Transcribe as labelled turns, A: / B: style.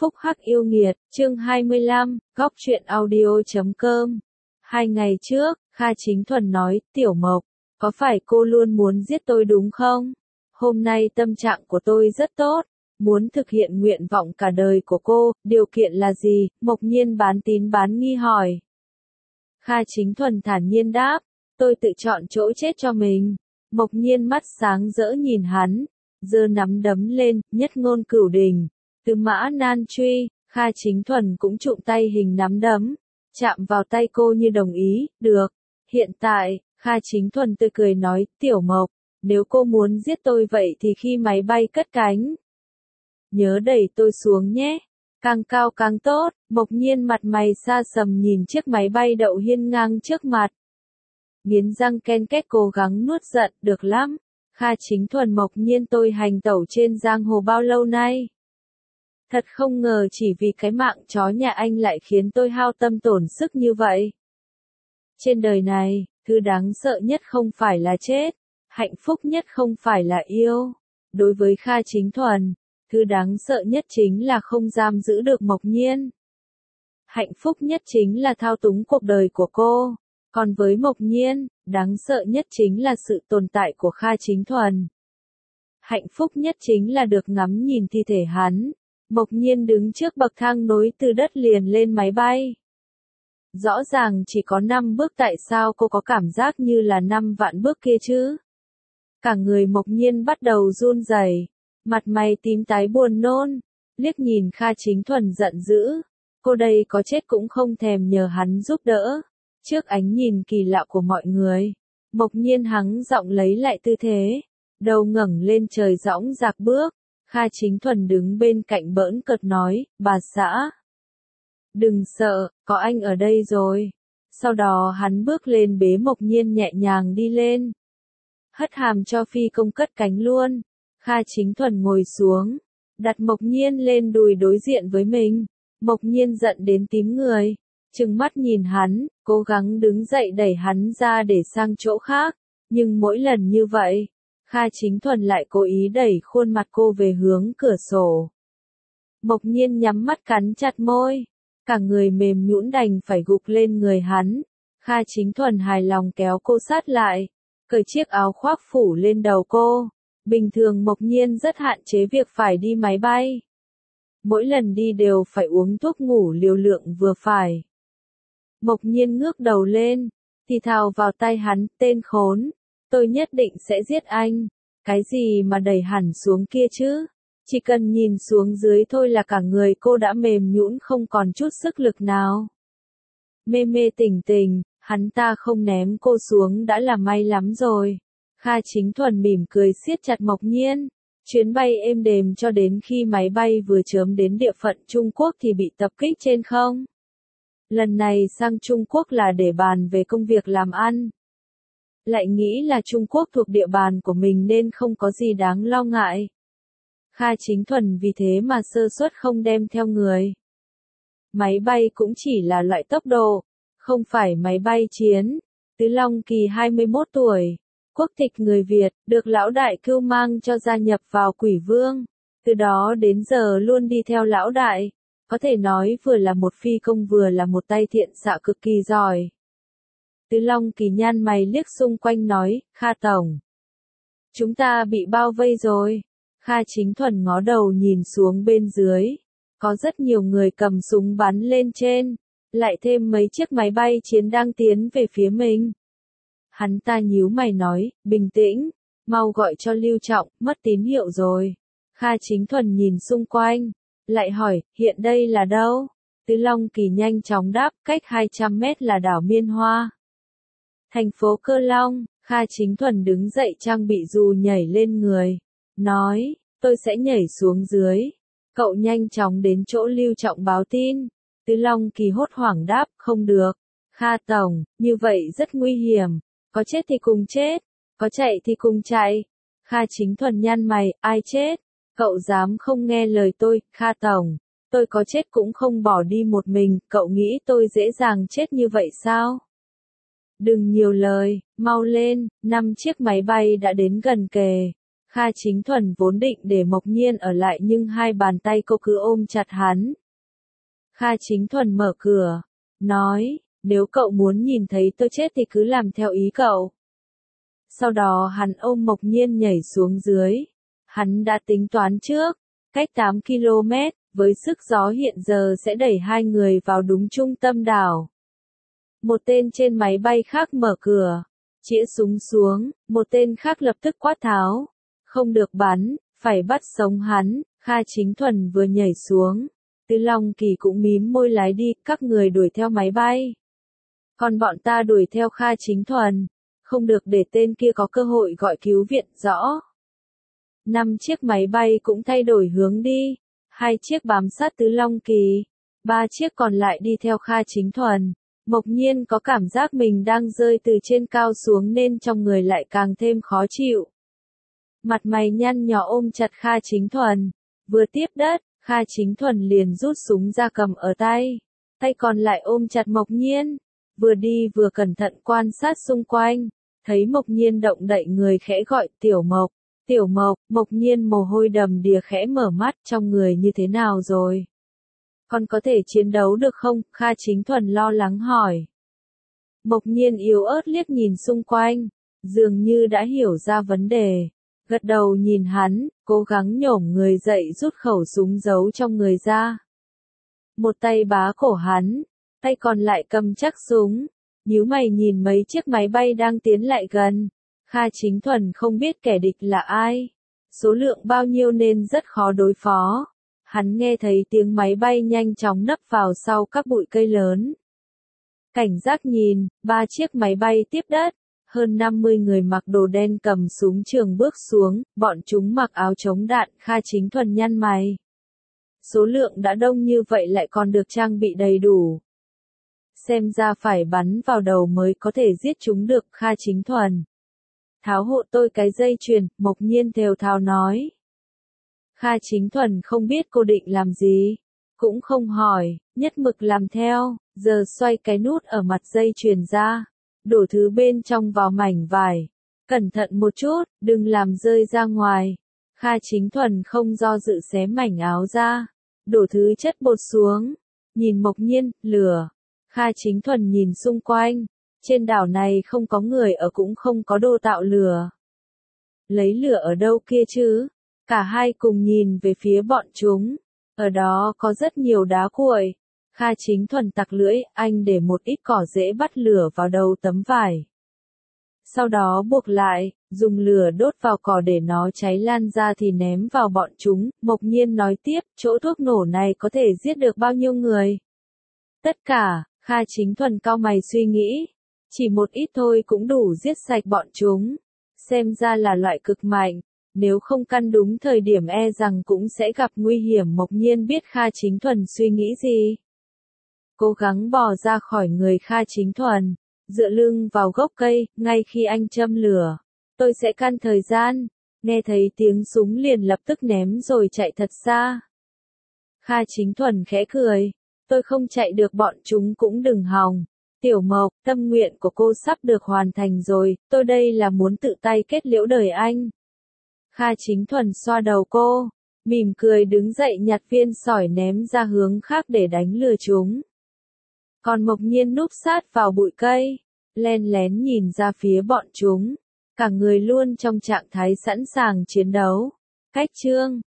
A: Phúc Hắc yêu nghiệt, chương 25, góc truyện audio.com. 2 ngày trước, Kha Chính Thuần nói, Tiểu Mộc, có phải cô luôn muốn giết tôi đúng không? Hôm nay tâm trạng của tôi rất tốt, muốn thực hiện nguyện vọng cả đời của cô, điều kiện là gì? Mộc Nhiên bán tín bán nghi hỏi. Kha Chính Thuần thản nhiên đáp, tôi tự chọn chỗ chết cho mình. Mộc Nhiên mắt sáng rỡ nhìn hắn, giơ nắm đấm lên, nhất ngôn cửu đình. Từ Mã Nan truy, Kha Chính Thuần cũng trụng tay hình nắm đấm, chạm vào tay cô như đồng ý, được. Hiện tại, Kha Chính Thuần tươi cười nói, Tiểu Mộc, nếu cô muốn giết tôi vậy thì khi máy bay cất cánh, nhớ đẩy tôi xuống nhé, càng cao càng tốt. Mộc Nhiên mặt mày xa sầm nhìn chiếc máy bay đậu hiên ngang trước mặt. Nghiến răng ken két cố gắng nuốt giận, được lắm. Kha Chính Thuần, Mộc Nhiên, tôi hành tẩu trên giang hồ bao lâu nay? Thật không ngờ chỉ vì cái mạng chó nhà anh lại khiến tôi hao tâm tổn sức như vậy. Trên đời này, thứ đáng sợ nhất không phải là chết, hạnh phúc nhất không phải là yêu. Đối với Kha Chính Thuần, thứ đáng sợ nhất chính là không giam giữ được Mộc Nhiên. Hạnh phúc nhất chính là thao túng cuộc đời của cô. Còn với Mộc Nhiên, đáng sợ nhất chính là sự tồn tại của Kha Chính Thuần. Hạnh phúc nhất chính là được ngắm nhìn thi thể hắn. Mộc Nhiên đứng trước bậc thang nối từ đất liền lên máy bay. Rõ ràng chỉ có 5 bước, tại sao cô có cảm giác như là 5 vạn bước kia chứ? Cả người Mộc Nhiên bắt đầu run rẩy, mặt mày tím tái buồn nôn, liếc nhìn Kha Chính Thuần giận dữ. Cô đây có chết cũng không thèm nhờ hắn giúp đỡ. Trước ánh nhìn kỳ lạ của mọi người, Mộc Nhiên hắng giọng lấy lại tư thế, đầu ngẩng lên trời dõng dạc bước. Kha Chính Thuần đứng bên cạnh bỡn cợt nói, bà xã, đừng sợ, có anh ở đây rồi. Sau đó hắn bước lên bế Mộc Nhiên nhẹ nhàng đi lên. Hất hàm cho phi công cất cánh luôn. Kha Chính Thuần ngồi xuống, đặt Mộc Nhiên lên đùi đối diện với mình. Mộc Nhiên giận đến tím người, trừng mắt nhìn hắn, cố gắng đứng dậy đẩy hắn ra để sang chỗ khác. Nhưng mỗi lần như vậy, Kha Chính Thuần lại cố ý đẩy khuôn mặt cô về hướng cửa sổ. Mộc Nhiên nhắm mắt cắn chặt môi, cả người mềm nhũn đành phải gục lên người hắn. Kha Chính Thuần hài lòng kéo cô sát lại, cởi chiếc áo khoác phủ lên đầu cô. Bình thường Mộc Nhiên rất hạn chế việc phải đi máy bay. Mỗi lần đi đều phải uống thuốc ngủ liều lượng vừa phải. Mộc Nhiên ngước đầu lên, thì thào vào tai hắn, tên khốn, tôi nhất định sẽ giết anh. Cái gì mà đẩy hẳn xuống kia chứ? Chỉ cần nhìn xuống dưới thôi là cả người cô đã mềm nhũn không còn chút sức lực nào. Mê mê tỉnh tỉnh, hắn ta không ném cô xuống đã là may lắm rồi. Kha Chính Thuần mỉm cười siết chặt Mộc Nhiên. Chuyến bay êm đềm cho đến khi máy bay vừa chớm đến địa phận Trung Quốc thì bị tập kích trên không. Lần này sang Trung Quốc là để bàn về công việc làm ăn. Lại nghĩ là Trung Quốc thuộc địa bàn của mình nên không có gì đáng lo ngại. Kha Chính Thuần vì thế mà sơ suất không đem theo người. Máy bay cũng chỉ là loại tốc độ, không phải máy bay chiến. Tứ Long Kỳ 21 tuổi, quốc tịch người Việt, được lão đại cưu mang cho gia nhập vào Quỷ Vương. Từ đó đến giờ luôn đi theo lão đại. Có thể nói vừa là một phi công vừa là một tay thiện xạ cực kỳ giỏi. Tứ Long Kỳ nhăn mày liếc xung quanh nói, Kha Tổng, chúng ta bị bao vây rồi. Kha Chính Thuần ngó đầu nhìn xuống bên dưới. Có rất nhiều người cầm súng bắn lên trên. Lại thêm mấy chiếc máy bay chiến đang tiến về phía mình. Hắn ta nhíu mày nói, bình tĩnh, mau gọi cho Lưu Trọng, mất tín hiệu rồi. Kha Chính Thuần nhìn xung quanh, lại hỏi, hiện đây là đâu? Tứ Long Kỳ nhanh chóng đáp, cách 200 mét là đảo Miên Hoa. Thành phố Cơ Long. Kha Chính Thuần đứng dậy trang bị dù nhảy lên người. Nói, tôi sẽ nhảy xuống dưới. Cậu nhanh chóng đến chỗ Lưu Trọng báo tin. Tứ Long Kỳ hốt hoảng đáp, không được. Kha Tổng, như vậy rất nguy hiểm. Có chết thì cùng chết, có chạy thì cùng chạy. Kha Chính Thuần nhăn mày, ai chết? Cậu dám không nghe lời tôi, Kha Tổng. Tôi có chết cũng không bỏ đi một mình, cậu nghĩ tôi dễ dàng chết như vậy sao? Đừng nhiều lời, mau lên, 5 chiếc máy bay đã đến gần kề. Kha Chính Thuần vốn định để Mộc Nhiên ở lại nhưng hai bàn tay cô cứ ôm chặt hắn. Kha Chính Thuần mở cửa, nói, nếu cậu muốn nhìn thấy tôi chết thì cứ làm theo ý cậu. Sau đó hắn ôm Mộc Nhiên nhảy xuống dưới. Hắn đã tính toán trước, cách 8 km, với sức gió hiện giờ sẽ đẩy hai người vào đúng trung tâm đảo. Một tên trên máy bay khác mở cửa, chĩa súng xuống, một tên khác lập tức quát tháo. Không được bắn, phải bắt sống hắn. Kha Chính Thuần vừa nhảy xuống, Từ Long Kỳ cũng mím môi lái đi, các người đuổi theo máy bay. Còn bọn ta đuổi theo Kha Chính Thuần, không được để tên kia có cơ hội gọi cứu viện, rõ. 5 chiếc máy bay cũng thay đổi hướng đi, 2 chiếc bám sát Tứ Long Kỳ, 3 chiếc còn lại đi theo Kha Chính Thuần. Mộc Nhiên có cảm giác mình đang rơi từ trên cao xuống nên trong người lại càng thêm khó chịu. Mặt mày nhăn nhó ôm chặt Kha Chính Thuần, vừa tiếp đất, Kha Chính Thuần liền rút súng ra cầm ở tay, tay còn lại ôm chặt Mộc Nhiên, vừa đi vừa cẩn thận quan sát xung quanh, thấy Mộc Nhiên động đậy người khẽ gọi Tiểu Mộc. Tiểu Mộc, Mộc Nhiên mồ hôi đầm đìa khẽ mở mắt, trong người như thế nào rồi? Con có thể chiến đấu được không? Kha Chính Thuần lo lắng hỏi. Mộc Nhiên yếu ớt liếc nhìn xung quanh, dường như đã hiểu ra vấn đề. Gật đầu nhìn hắn, cố gắng nhổm người dậy rút khẩu súng giấu trong người ra. Một tay bá cổ hắn, tay còn lại cầm chắc súng, nhíu mày nhìn mấy chiếc máy bay đang tiến lại gần. Kha Chính Thuần không biết kẻ địch là ai, số lượng bao nhiêu nên rất khó đối phó. Hắn nghe thấy tiếng máy bay nhanh chóng nấp vào sau các bụi cây lớn. Cảnh giác nhìn, 3 chiếc máy bay tiếp đất. Hơn 50 người mặc đồ đen cầm súng trường bước xuống, bọn chúng mặc áo chống đạn. Kha Chính Thuần nhăn mày. Số lượng đã đông như vậy lại còn được trang bị đầy đủ. Xem ra phải bắn vào đầu mới có thể giết chúng được. Kha Chính Thuần, tháo hộ tôi cái dây chuyền, Mộc Nhiên thều thào nói. Kha Chính Thuần không biết cô định làm gì, cũng không hỏi, nhất mực làm theo, giờ xoay cái nút ở mặt dây chuyền ra, đổ thứ bên trong vào mảnh vải. Cẩn thận một chút, đừng làm rơi ra ngoài. Kha Chính Thuần không do dự xé mảnh áo ra, đổ thứ chất bột xuống, nhìn Mộc Nhiên, lửa. Kha Chính Thuần nhìn xung quanh, trên đảo này không có người ở cũng không có đồ tạo lửa. Lấy lửa ở đâu kia chứ? Cả hai cùng nhìn về phía bọn chúng. Ở đó có rất nhiều đá cuội. Kha Chính Thuần tặc lưỡi, anh để một ít cỏ rễ bắt lửa vào đầu tấm vải. Sau đó buộc lại, dùng lửa đốt vào cỏ để nó cháy lan ra thì ném vào bọn chúng. Mộc Nhiên nói tiếp, chỗ thuốc nổ này có thể giết được bao nhiêu người? Tất cả. Kha Chính Thuần cau mày suy nghĩ. Chỉ một ít thôi cũng đủ giết sạch bọn chúng. Xem ra là loại cực mạnh. Nếu không căn đúng thời điểm e rằng cũng sẽ gặp nguy hiểm. Mộc Nhiên biết Kha Chính Thuần suy nghĩ gì. Cố gắng bò ra khỏi người Kha Chính Thuần, dựa lưng vào gốc cây, ngay khi anh châm lửa. Tôi sẽ căn thời gian. Nghe thấy tiếng súng liền lập tức ném rồi chạy thật xa. Kha Chính Thuần khẽ cười. Tôi không chạy được bọn chúng cũng đừng hòng. Tiểu Mộc, tâm nguyện của cô sắp được hoàn thành rồi, tôi đây là muốn tự tay kết liễu đời anh. Kha Chính Thuần xoa đầu cô, mỉm cười đứng dậy nhặt viên sỏi ném ra hướng khác để đánh lừa chúng. Còn Mộc Nhiên núp sát vào bụi cây, len lén nhìn ra phía bọn chúng, cả người luôn trong trạng thái sẵn sàng chiến đấu. Cách chương